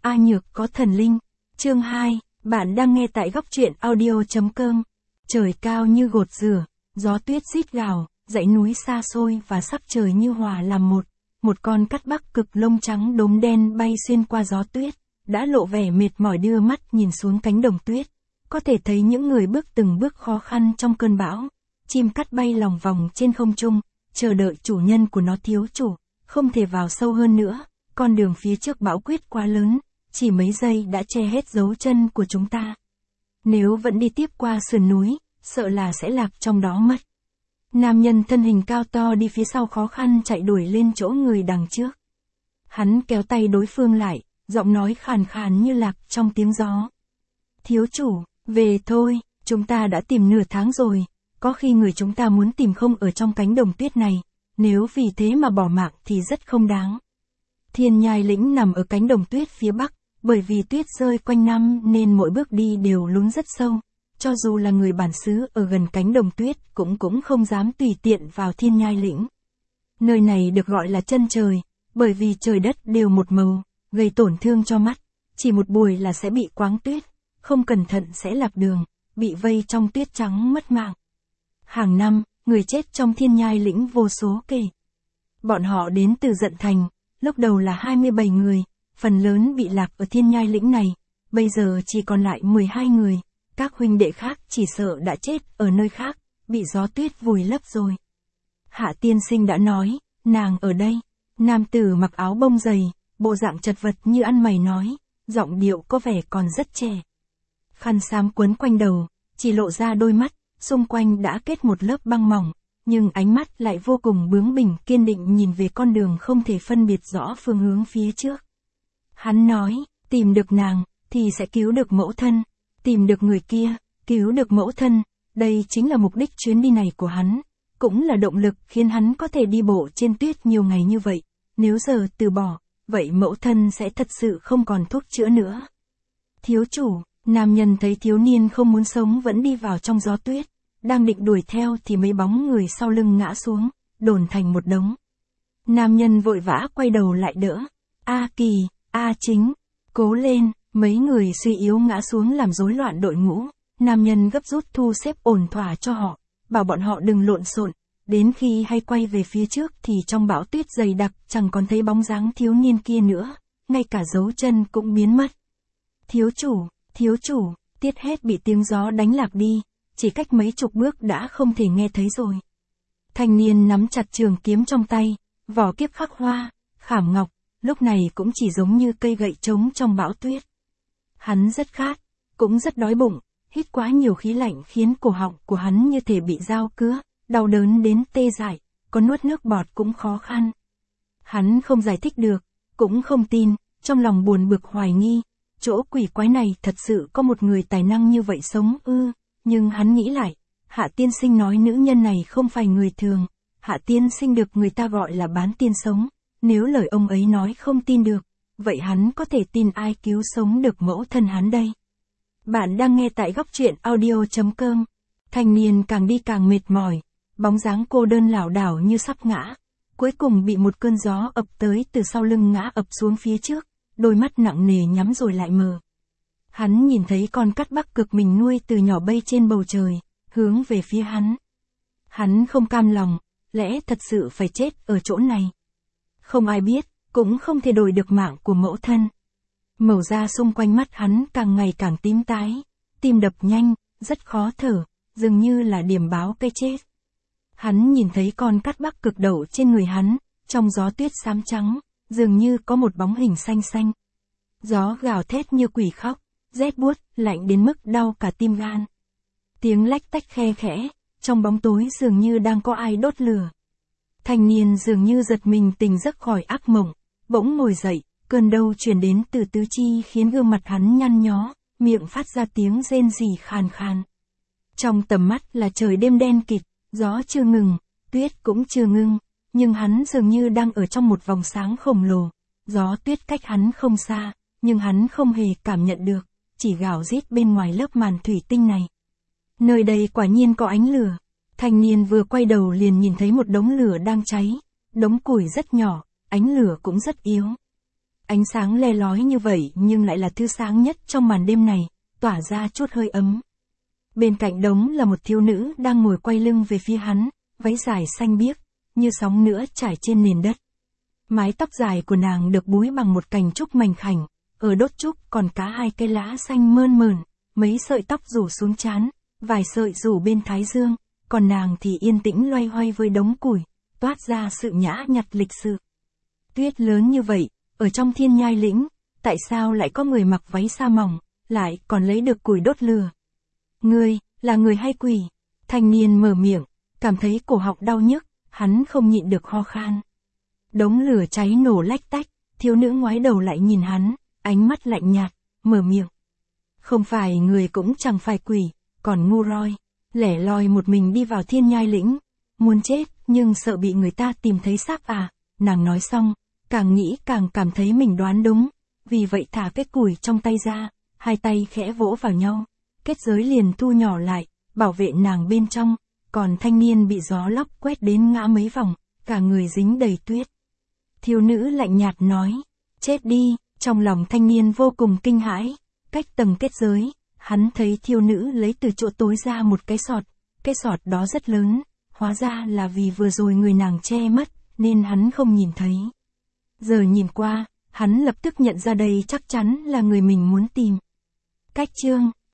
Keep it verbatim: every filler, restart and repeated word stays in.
A Nhược có thần linh. Chương hai, bạn đang nghe tại góc truyện audio.com. Trời cao như gột rửa, gió tuyết rít gào, dãy núi xa xôi và sắc trời như hòa làm một. Một con cắt bắc cực lông trắng đốm đen bay xuyên qua gió tuyết, đã lộ vẻ mệt mỏi đưa mắt nhìn xuống cánh đồng tuyết. Có thể thấy những người bước từng bước khó khăn trong cơn bão. Chim cắt bay lòng vòng trên không trung, chờ đợi chủ nhân của nó. Thiếu chủ, không thể vào sâu hơn nữa, con đường phía trước bão quyết quá lớn, chỉ mấy giây đã che hết dấu chân của chúng ta. Nếu vẫn đi tiếp qua sườn núi, sợ là sẽ lạc trong đó mất. Nam nhân thân hình cao to đi phía sau khó khăn chạy đuổi lên chỗ người đằng trước. Hắn kéo tay đối phương lại, giọng nói khàn khàn như lạc trong tiếng gió. Thiếu chủ, về thôi, chúng ta đã tìm nửa tháng rồi, có khi người chúng ta muốn tìm không ở trong cánh đồng tuyết này, nếu vì thế mà bỏ mạng thì rất không đáng. Thiên Nhai Lĩnh nằm ở cánh đồng tuyết phía bắc, bởi vì tuyết rơi quanh năm nên mỗi bước đi đều lún rất sâu. Cho dù là người bản xứ ở gần cánh đồng tuyết cũng cũng không dám tùy tiện vào Thiên Nhai Lĩnh. Nơi này được gọi là chân trời, bởi vì trời đất đều một màu, gây tổn thương cho mắt. Chỉ một buổi là sẽ bị quáng tuyết, không cẩn thận sẽ lạc đường, bị vây trong tuyết trắng mất mạng. Hàng năm, người chết trong Thiên Nhai Lĩnh vô số kể. Bọn họ đến từ Dận Thành, lúc đầu là hai mươi bảy người, phần lớn bị lạc ở Thiên Nhai Lĩnh này, bây giờ chỉ còn lại mười hai người. Các huynh đệ khác chỉ sợ đã chết ở nơi khác, bị gió tuyết vùi lấp rồi. Hạ tiên sinh đã nói, nàng ở đây. Nam tử mặc áo bông dày, bộ dạng chật vật như ăn mày nói, giọng điệu có vẻ còn rất trẻ. Khăn xám quấn quanh đầu, chỉ lộ ra đôi mắt, xung quanh đã kết một lớp băng mỏng, nhưng ánh mắt lại vô cùng bướng bỉnh kiên định nhìn về con đường không thể phân biệt rõ phương hướng phía trước. Hắn nói, tìm được nàng, thì sẽ cứu được mẫu thân. Tìm được người kia, cứu được mẫu thân, đây chính là mục đích chuyến đi này của hắn, cũng là động lực khiến hắn có thể đi bộ trên tuyết nhiều ngày như vậy. Nếu giờ từ bỏ, vậy mẫu thân sẽ thật sự không còn thuốc chữa nữa. Thiếu chủ, nam nhân thấy thiếu niên không muốn sống vẫn đi vào trong gió tuyết, đang định đuổi theo thì mấy bóng người sau lưng ngã xuống, đồn thành một đống. Nam nhân vội vã quay đầu lại đỡ. A Kỳ, A Chính, cố lên. Mấy người suy yếu ngã xuống làm rối loạn đội ngũ, nam nhân gấp rút thu xếp ổn thỏa cho họ, bảo bọn họ đừng lộn xộn, đến khi hay quay về phía trước thì trong bão tuyết dày đặc chẳng còn thấy bóng dáng thiếu niên kia nữa, ngay cả dấu chân cũng biến mất. Thiếu chủ, thiếu chủ, Tiết Hết bị tiếng gió đánh lạc đi, chỉ cách mấy chục bước đã không thể nghe thấy rồi. Thanh niên nắm chặt trường kiếm trong tay, vỏ kiếp khắc hoa, khảm ngọc, lúc này cũng chỉ giống như cây gậy trống trong bão tuyết. Hắn rất khát, cũng rất đói bụng, hít quá nhiều khí lạnh khiến cổ họng của hắn như thể bị dao cứa, đau đớn đến tê dại, có nuốt nước bọt cũng khó khăn. Hắn không giải thích được, cũng không tin, trong lòng buồn bực hoài nghi, chỗ quỷ quái này thật sự có một người tài năng như vậy sống ư, nhưng hắn nghĩ lại, Hạ tiên sinh nói nữ nhân này không phải người thường, Hạ tiên sinh được người ta gọi là bán tiên sống, nếu lời ông ấy nói không tin được. Vậy hắn có thể tin ai cứu sống được mẫu thân hắn đây? Bạn đang nghe tại góc truyện audio.com. Thanh niên càng đi càng mệt mỏi, bóng dáng cô đơn lảo đảo như sắp ngã. Cuối cùng bị một cơn gió ập tới từ sau lưng ngã ập xuống phía trước, đôi mắt nặng nề nhắm rồi lại mờ. Hắn nhìn thấy con cắt bắc cực mình nuôi từ nhỏ bay trên bầu trời, hướng về phía hắn. Hắn không cam lòng, lẽ thật sự phải chết ở chỗ này. Không ai biết. Cũng không thể đổi được mạng của mẫu thân. Màu da xung quanh mắt hắn càng ngày càng tím tái, tim đập nhanh, rất khó thở, dường như là điểm báo cái chết. Hắn nhìn thấy con cắt bắc cực đậu trên người hắn, trong gió tuyết xám trắng, dường như có một bóng hình xanh xanh. Gió gào thét như quỷ khóc, rét buốt, lạnh đến mức đau cả tim gan. Tiếng lách tách khe khẽ, trong bóng tối dường như đang có ai đốt lửa. Thanh niên dường như giật mình tỉnh giấc khỏi ác mộng. Bỗng ngồi dậy, cơn đau truyền đến từ tứ chi khiến gương mặt hắn nhăn nhó, miệng phát ra tiếng rên rỉ khàn khàn. Trong tầm mắt là trời đêm đen kịt, gió chưa ngừng, tuyết cũng chưa ngưng, nhưng hắn dường như đang ở trong một vòng sáng khổng lồ. Gió tuyết cách hắn không xa, nhưng hắn không hề cảm nhận được, chỉ gào rít bên ngoài lớp màn thủy tinh này. Nơi đây quả nhiên có ánh lửa. Thanh niên vừa quay đầu liền nhìn thấy một đống lửa đang cháy, đống củi rất nhỏ. Ánh lửa cũng rất yếu. Ánh sáng le lói như vậy nhưng lại là thứ sáng nhất trong màn đêm này, tỏa ra chút hơi ấm. Bên cạnh đống là một thiếu nữ đang ngồi quay lưng về phía hắn, váy dài xanh biếc, như sóng nữa trải trên nền đất. Mái tóc dài của nàng được búi bằng một cành trúc mảnh khảnh, ở đốt trúc còn cá hai cây lá xanh mơn mởn, mấy sợi tóc rủ xuống trán, vài sợi rủ bên thái dương, còn nàng thì yên tĩnh loay hoay với đống củi, toát ra sự nhã nhặn lịch sự. Tuyết lớn như vậy, ở trong Thiên Nhai Lĩnh, tại sao lại có người mặc váy sa mỏng, lại còn lấy được củi đốt lửa? Ngươi, là người hay quỷ? Thanh niên mở miệng, cảm thấy cổ họng đau nhức, hắn không nhịn được ho khan. Đống lửa cháy nổ lách tách, thiếu nữ ngoái đầu lại nhìn hắn, ánh mắt lạnh nhạt, mở miệng. Không phải người cũng chẳng phải quỷ, còn ngu roi, lẻ loi một mình đi vào Thiên Nhai Lĩnh, muốn chết nhưng sợ bị người ta tìm thấy xác à? Nàng nói xong, càng nghĩ càng cảm thấy mình đoán đúng, vì vậy thả cái củi trong tay ra, hai tay khẽ vỗ vào nhau, kết giới liền thu nhỏ lại, bảo vệ nàng bên trong, còn thanh niên bị gió lốc quét đến ngã mấy vòng, cả người dính đầy tuyết. Thiếu nữ lạnh nhạt nói, chết đi, trong lòng thanh niên vô cùng kinh hãi, cách tầng kết giới, hắn thấy thiếu nữ lấy từ chỗ tối ra một cái sọt, cái sọt đó rất lớn, hóa ra là vì vừa rồi người nàng che mất, nên hắn không nhìn thấy. Giờ nhìn qua, hắn lập tức nhận ra đây chắc chắn là người mình muốn tìm. Cách chương